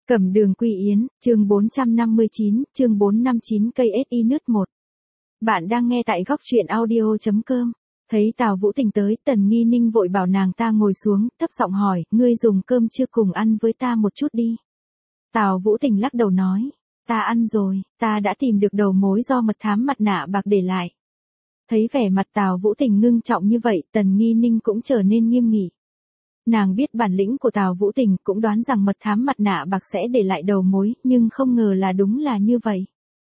Cẩm Đường Quy Yến, chương 459, chương 459 cây SI nứt 1. Bạn đang nghe tại góc truyện audio.com. Thấy Tào Vũ Tình tới, Tần Nghi Ninh vội bảo nàng ta ngồi xuống, thấp giọng hỏi, ngươi dùng cơm chưa, cùng ăn với ta một chút đi. Tào Vũ Tình lắc đầu nói, ta ăn rồi, ta đã tìm được đầu mối do mật thám mặt nạ bạc để lại. Thấy vẻ mặt Tào Vũ Tình ngưng trọng như vậy, Tần Nghi Ninh cũng trở nên nghiêm nghị. Nàng biết bản lĩnh của Tào Vũ Tình, cũng đoán rằng mật thám mặt nạ bạc sẽ để lại đầu mối, nhưng không ngờ là đúng là như vậy.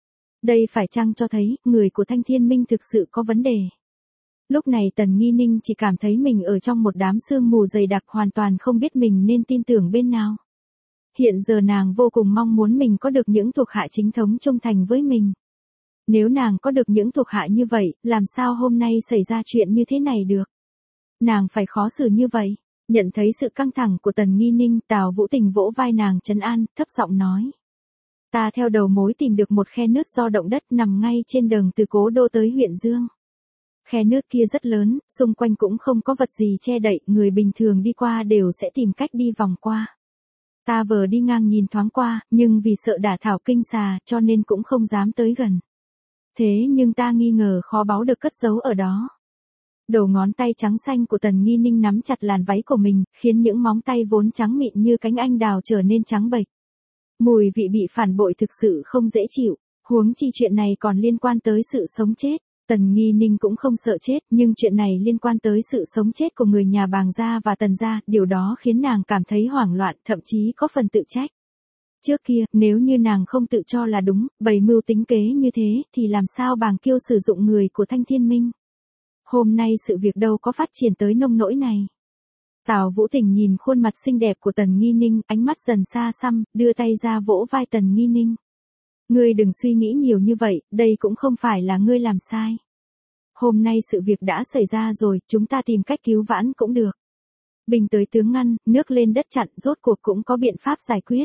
Đây phải chăng cho thấy, người của Thanh Thiên Minh thực sự có vấn đề. Lúc này Tần Nghi Ninh chỉ cảm thấy mình ở trong một đám sương mù dày đặc, hoàn toàn không biết mình nên tin tưởng bên nào. Hiện giờ nàng vô cùng mong muốn mình có được những thuộc hạ chính thống trung thành với mình. Nếu nàng có được những thuộc hạ như vậy, làm sao hôm nay xảy ra chuyện như thế này được? Nàng phải khó xử như vậy. Nhận thấy sự căng thẳng của Tần Nghi Ninh, Tào Vũ Tình vỗ vai nàng trấn an, thấp giọng nói. Ta theo đầu mối tìm được một khe nước do động đất nằm ngay trên đường từ Cố Đô tới huyện Dương. Khe nước kia rất lớn, xung quanh cũng không có vật gì che đậy, người bình thường đi qua đều sẽ tìm cách đi vòng qua. Ta vừa đi ngang nhìn thoáng qua, nhưng vì sợ đả thảo kinh xà, cho nên cũng không dám tới gần. Thế nhưng ta nghi ngờ kho báu được cất giấu ở đó. Đầu ngón tay trắng xanh của Tần Nghi Ninh nắm chặt làn váy của mình, khiến những móng tay vốn trắng mịn như cánh anh đào trở nên trắng bệch. Mùi vị bị phản bội thực sự không dễ chịu, huống chi chuyện này còn liên quan tới sự sống chết. Tần Nghi Ninh cũng không sợ chết, nhưng chuyện này liên quan tới sự sống chết của người nhà Bàng gia và Tần gia, điều đó khiến nàng cảm thấy hoảng loạn, thậm chí có phần tự trách. Trước kia, nếu như nàng không tự cho là đúng, bày mưu tính kế như thế, thì làm sao Bàng Kiêu sử dụng người của Thanh Thiên Minh? Hôm nay sự việc đâu có phát triển tới nông nỗi này. Tào Vũ Tình nhìn khuôn mặt xinh đẹp của Tần Nghi Ninh, ánh mắt dần xa xăm, đưa tay ra vỗ vai Tần Nghi Ninh. Ngươi đừng suy nghĩ nhiều như vậy, đây cũng không phải là ngươi làm sai. Hôm nay sự việc đã xảy ra rồi, chúng ta tìm cách cứu vãn cũng được. Bình tới tướng ngăn, nước lên đất chặn, rốt cuộc cũng có biện pháp giải quyết.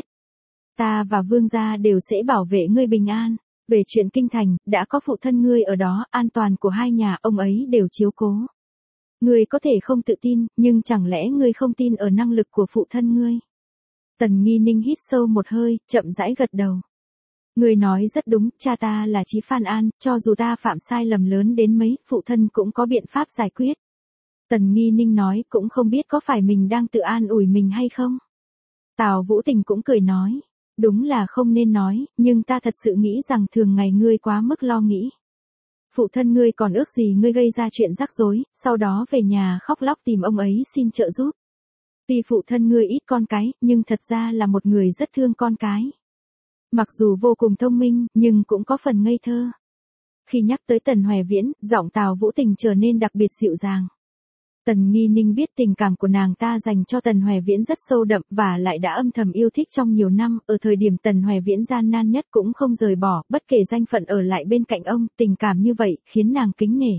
Ta và Vương gia đều sẽ bảo vệ ngươi bình an. Về chuyện kinh thành, đã có phụ thân ngươi ở đó, an toàn của hai nhà ông ấy đều chiếu cố. Ngươi có thể không tự tin, nhưng chẳng lẽ ngươi không tin ở năng lực của phụ thân ngươi? Tần Nghi Ninh hít sâu một hơi, chậm rãi gật đầu. Ngươi nói rất đúng, cha ta là Chí Phan An, cho dù ta phạm sai lầm lớn đến mấy, phụ thân cũng có biện pháp giải quyết. Tần Nghi Ninh nói, cũng không biết có phải mình đang tự an ủi mình hay không? Tào Vũ Tình cũng cười nói. Đúng là không nên nói, nhưng ta thật sự nghĩ rằng thường ngày ngươi quá mức lo nghĩ. Phụ thân ngươi còn ước gì ngươi gây ra chuyện rắc rối, sau đó về nhà khóc lóc tìm ông ấy xin trợ giúp. Tuy phụ thân ngươi ít con cái, nhưng thật ra là một người rất thương con cái. Mặc dù vô cùng thông minh, nhưng cũng có phần ngây thơ. Khi nhắc tới Tần Hoè Viễn, giọng Tào Vũ Tình trở nên đặc biệt dịu dàng. Tần Nghi Ninh biết tình cảm của nàng ta dành cho Tần Hoè Viễn rất sâu đậm và lại đã âm thầm yêu thích trong nhiều năm, ở thời điểm Tần Hoè Viễn gian nan nhất cũng không rời bỏ, bất kể danh phận ở lại bên cạnh ông, tình cảm như vậy khiến nàng kính nể.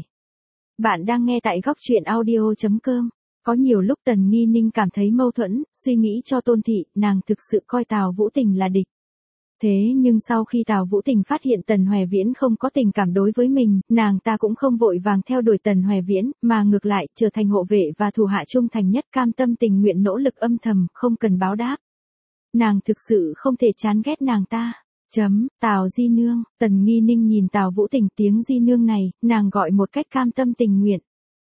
Bạn đang nghe tại góc truyện audio.com. Có nhiều lúc Tần Nghi Ninh cảm thấy mâu thuẫn, suy nghĩ cho Tôn Thị, nàng thực sự coi Tào Vũ Tình là địch. Thế nhưng sau khi Tào Vũ Tình phát hiện Tần Hoè Viễn không có tình cảm đối với mình, nàng ta cũng không vội vàng theo đuổi Tần Hoè Viễn, mà ngược lại trở thành hộ vệ và thủ hạ trung thành nhất, cam tâm tình nguyện nỗ lực âm thầm, không cần báo đáp. Nàng thực sự không thể chán ghét nàng ta. Tào Di Nương, Tần Nghi Ninh nhìn Tào Vũ Tình, tiếng Di Nương này, nàng gọi một cách cam tâm tình nguyện.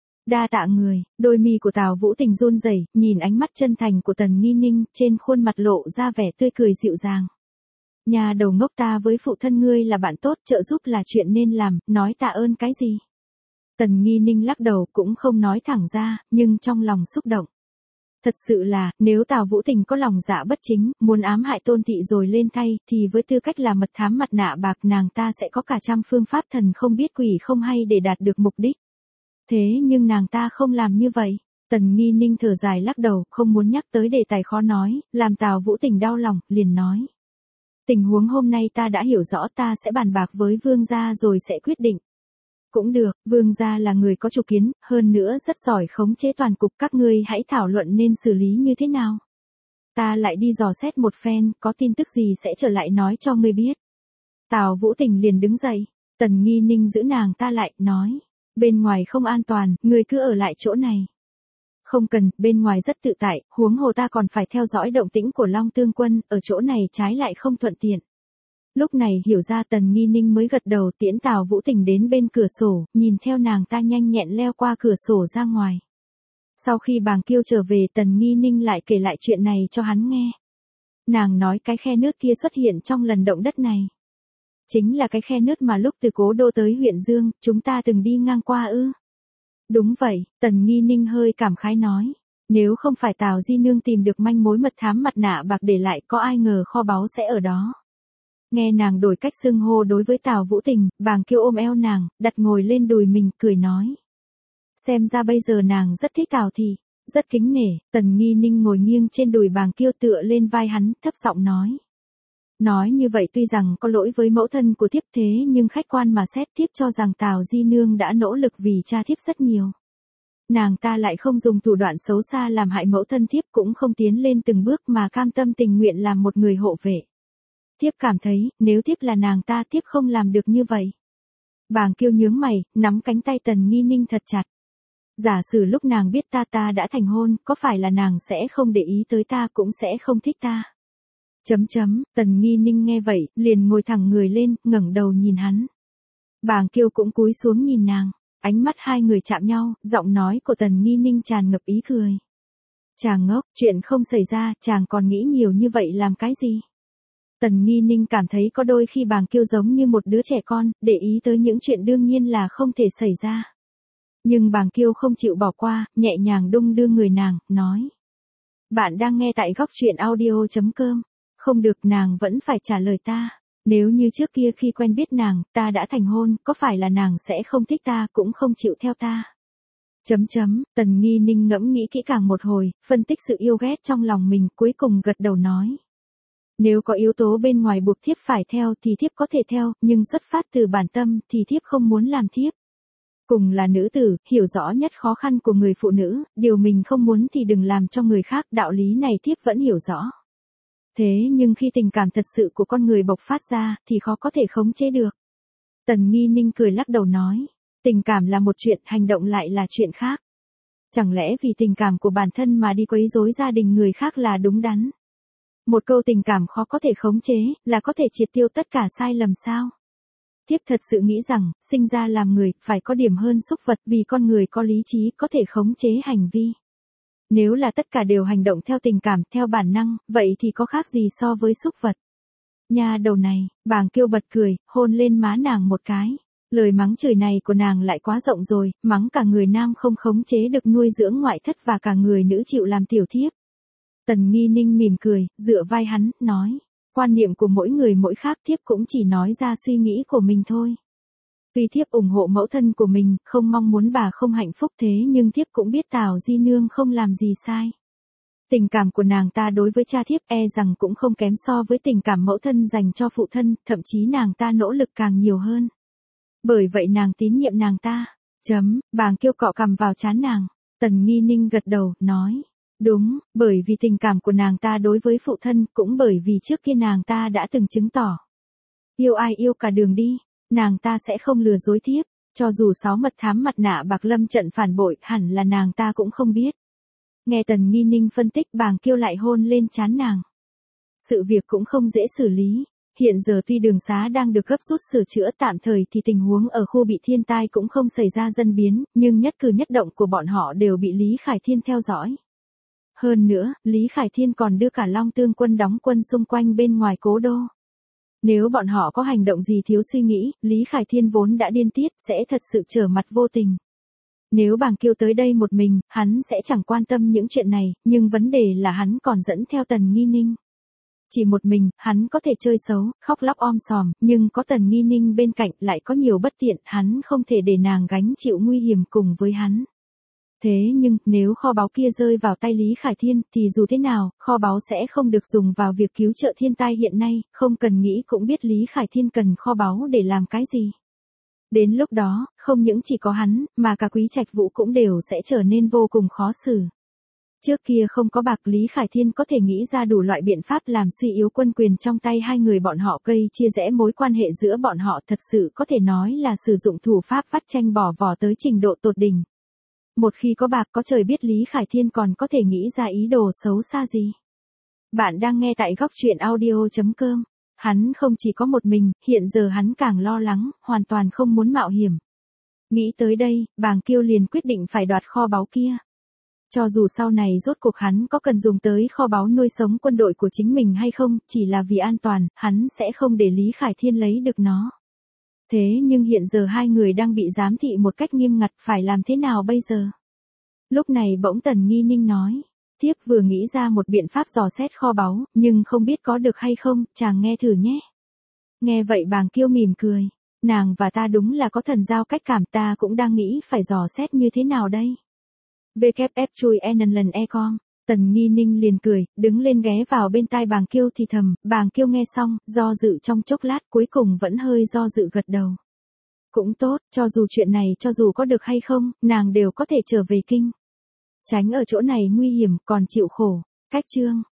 Đa tạ người, đôi mi của Tào Vũ Tình run rẩy, nhìn ánh mắt chân thành của Tần Nghi Ninh, trên khuôn mặt lộ ra vẻ tươi cười dịu dàng. Nhà đầu ngốc, ta với phụ thân ngươi là bạn tốt, trợ giúp là chuyện nên làm, nói tạ ơn cái gì? Tần Nghi Ninh lắc đầu, cũng không nói thẳng ra, nhưng trong lòng xúc động. Thật sự là, nếu Tào Vũ Tình có lòng dạ bất chính, muốn ám hại Tôn Thị rồi lên thay, thì với tư cách là mật thám mặt nạ bạc, nàng ta sẽ có cả trăm phương pháp thần không biết quỷ không hay để đạt được mục đích. Thế nhưng nàng ta không làm như vậy. Tần Nghi Ninh thở dài lắc đầu, không muốn nhắc tới đề tài khó nói, làm Tào Vũ Tình đau lòng, liền nói. Tình huống hôm nay ta đã hiểu rõ, ta sẽ bàn bạc với Vương gia rồi sẽ quyết định. Cũng được, Vương gia là người có chủ kiến, hơn nữa rất giỏi khống chế toàn cục, các ngươi hãy thảo luận nên xử lý như thế nào. Ta lại đi dò xét một phen, có tin tức gì sẽ trở lại nói cho ngươi biết. Tào Vũ Tình liền đứng dậy, Tần Nghi Ninh giữ nàng ta lại, nói. Bên ngoài không an toàn, ngươi cứ ở lại chỗ này. Không cần, bên ngoài rất tự tại, huống hồ ta còn phải theo dõi động tĩnh của Long Tương Quân, ở chỗ này trái lại không thuận tiện. Lúc này hiểu ra Tần Nghi Ninh mới gật đầu tiễn Tào Vũ Tình đến bên cửa sổ, nhìn theo nàng ta nhanh nhẹn leo qua cửa sổ ra ngoài. Sau khi Bàng Kiêu trở về Tần Nghi Ninh lại kể lại chuyện này cho hắn nghe. Nàng nói cái khe nứt kia xuất hiện trong lần động đất này. Chính là cái khe nứt mà lúc từ Cố Đô tới huyện Dương, chúng ta từng đi ngang qua ư. Đúng vậy, Tần Nghi Ninh hơi cảm khái nói. Nếu không phải Tào Di Nương tìm được manh mối mật thám mặt nạ bạc để lại có ai ngờ kho báu sẽ ở đó. Nghe nàng đổi cách xưng hô đối với Tào Vũ Tình, Bàng Kiêu ôm eo nàng, đặt ngồi lên đùi mình, cười nói. Xem ra bây giờ nàng rất thích Tào Thị, rất kính nể. Tần Nghi Ninh ngồi nghiêng trên đùi Bàng Kiêu tựa lên vai hắn, thấp giọng nói. Nói như vậy tuy rằng có lỗi với mẫu thân của thiếp thế nhưng khách quan mà xét thiếp cho rằng Tào Di Nương đã nỗ lực vì cha thiếp rất nhiều. Nàng ta lại không dùng thủ đoạn xấu xa làm hại mẫu thân thiếp cũng không tiến lên từng bước mà cam tâm tình nguyện làm một người hộ vệ. Thiếp cảm thấy, nếu thiếp là nàng ta thiếp không làm được như vậy. Bàng Kiêu nhướng mày, nắm cánh tay Tần Nghi Ninh thật chặt. Giả sử lúc nàng biết ta đã thành hôn, có phải là nàng sẽ không để ý tới ta cũng sẽ không thích ta. Tần Nghi Ninh nghe vậy, liền ngồi thẳng người lên, ngẩng đầu nhìn hắn. Bàng Kiêu cũng cúi xuống nhìn nàng, ánh mắt hai người chạm nhau, giọng nói của Tần Nghi Ninh tràn ngập ý cười. Chàng ngốc, chuyện không xảy ra, chàng còn nghĩ nhiều như vậy làm cái gì? Tần Nghi Ninh cảm thấy có đôi khi Bàng Kiêu giống như một đứa trẻ con, để ý tới những chuyện đương nhiên là không thể xảy ra. Nhưng Bàng Kiêu không chịu bỏ qua, nhẹ nhàng đung đưa người nàng, nói. Bạn đang nghe tại góc truyện audio.com. Không được, nàng vẫn phải trả lời ta. Nếu như trước kia khi quen biết nàng, ta đã thành hôn, có phải là nàng sẽ không thích ta cũng không chịu theo ta? Tần Nghi Ninh ngẫm nghĩ kỹ càng một hồi, phân tích sự yêu ghét trong lòng mình, cuối cùng gật đầu nói. Nếu có yếu tố bên ngoài buộc thiếp phải theo thì thiếp có thể theo, nhưng xuất phát từ bản tâm thì thiếp không muốn làm thiếp. Cùng là nữ tử, hiểu rõ nhất khó khăn của người phụ nữ, điều mình không muốn thì đừng làm cho người khác, đạo lý này thiếp vẫn hiểu rõ. Thế nhưng khi tình cảm thật sự của con người bộc phát ra, thì khó có thể khống chế được. Tần Nghi Ninh cười lắc đầu nói, tình cảm là một chuyện, hành động lại là chuyện khác. Chẳng lẽ vì tình cảm của bản thân mà đi quấy rối gia đình người khác là đúng đắn? Một câu tình cảm khó có thể khống chế, là có thể triệt tiêu tất cả sai lầm sao? Thiếp thật sự nghĩ rằng, sinh ra làm người, phải có điểm hơn súc vật vì con người có lý trí có thể khống chế hành vi. Nếu là tất cả đều hành động theo tình cảm, theo bản năng, vậy thì có khác gì so với súc vật? Nha đầu này, Bàng Kiêu bật cười, hôn lên má nàng một cái. Lời mắng chửi này của nàng lại quá rộng rồi, mắng cả người nam không khống chế được nuôi dưỡng ngoại thất và cả người nữ chịu làm tiểu thiếp. Tần Nghi Ninh mỉm cười, dựa vai hắn, nói. Quan niệm của mỗi người mỗi khác, thiếp cũng chỉ nói ra suy nghĩ của mình thôi. Tuy thiếp ủng hộ mẫu thân của mình, không mong muốn bà không hạnh phúc thế nhưng thiếp cũng biết Tào Di Nương không làm gì sai. Tình cảm của nàng ta đối với cha thiếp e rằng cũng không kém so với tình cảm mẫu thân dành cho phụ thân, thậm chí nàng ta nỗ lực càng nhiều hơn. Bởi vậy nàng tín nhiệm nàng ta. Bàng Kiêu cọ cằm vào trán nàng. Tần Nghi Ninh gật đầu, nói. Đúng, bởi vì tình cảm của nàng ta đối với phụ thân, cũng bởi vì trước kia nàng ta đã từng chứng tỏ. Yêu ai yêu cả đường đi, nàng ta sẽ không lừa dối thiếp, cho dù 6 mật thám mặt nạ bạc lâm trận phản bội, hẳn là nàng ta cũng không biết. Nghe Tần Nghi Ninh phân tích, Bàng Kiêu lại hôn lên trán nàng. Sự việc cũng không dễ xử lý. Hiện giờ tuy đường xá đang được gấp rút sửa chữa tạm thời thì tình huống ở khu bị thiên tai cũng không xảy ra dân biến, nhưng nhất cử nhất động của bọn họ đều bị Lý Khải Thiên theo dõi. Hơn nữa, Lý Khải Thiên còn đưa cả Long Tương Quân đóng quân xung quanh bên ngoài Cố Đô. Nếu bọn họ có hành động gì thiếu suy nghĩ, Lý Khải Thiên vốn đã điên tiết, sẽ thật sự trở mặt vô tình. Nếu Bàng Kiêu tới đây một mình, hắn sẽ chẳng quan tâm những chuyện này, nhưng vấn đề là hắn còn dẫn theo Tần Nghi Ninh. Chỉ một mình, hắn có thể chơi xấu, khóc lóc om sòm, nhưng có Tần Nghi Ninh bên cạnh lại có nhiều bất tiện, hắn không thể để nàng gánh chịu nguy hiểm cùng với hắn. Thế nhưng, nếu kho báu kia rơi vào tay Lý Khải Thiên, thì dù thế nào, kho báu sẽ không được dùng vào việc cứu trợ thiên tai hiện nay, không cần nghĩ cũng biết Lý Khải Thiên cần kho báu để làm cái gì. Đến lúc đó, không những chỉ có hắn, mà cả Quý Trạch Vũ cũng đều sẽ trở nên vô cùng khó xử. Trước kia không có bạc, Lý Khải Thiên có thể nghĩ ra đủ loại biện pháp làm suy yếu quân quyền trong tay hai người bọn họ, gây chia rẽ mối quan hệ giữa bọn họ, thật sự có thể nói là sử dụng thủ pháp vắt chanh bỏ vỏ tới trình độ tột đỉnh. Một khi có bạc có trời biết Lý Khải Thiên còn có thể nghĩ ra ý đồ xấu xa gì. Bạn đang nghe tại góc truyện audio.com. Hắn không chỉ có một mình, hiện giờ hắn càng lo lắng, hoàn toàn không muốn mạo hiểm. Nghĩ tới đây, Bàng Kiêu liền quyết định phải đoạt kho báu kia. Cho dù sau này rốt cuộc hắn có cần dùng tới kho báu nuôi sống quân đội của chính mình hay không, chỉ là vì an toàn, hắn sẽ không để Lý Khải Thiên lấy được nó. Thế nhưng hiện giờ hai người đang bị giám thị một cách nghiêm ngặt, phải làm thế nào bây giờ? Lúc này bỗng Tần Nghi Ninh nói, thiếp vừa nghĩ ra một biện pháp dò xét kho báu, nhưng không biết có được hay không, chàng nghe thử nhé. Nghe vậy Bàng Kiêu mỉm cười, nàng và ta đúng là có thần giao cách cảm, ta cũng đang nghĩ phải dò xét như thế nào đây. WF chui lần e-com. Tần Nghi Ninh liền cười, đứng lên ghé vào bên tai Bàng Kiêu thì thầm, Bàng Kiêu nghe xong, do dự trong chốc lát cuối cùng vẫn hơi do dự gật đầu. Cũng tốt, cho dù chuyện này cho dù có được hay không, nàng đều có thể trở về kinh. Tránh ở chỗ này nguy hiểm, còn chịu khổ. Cách chương.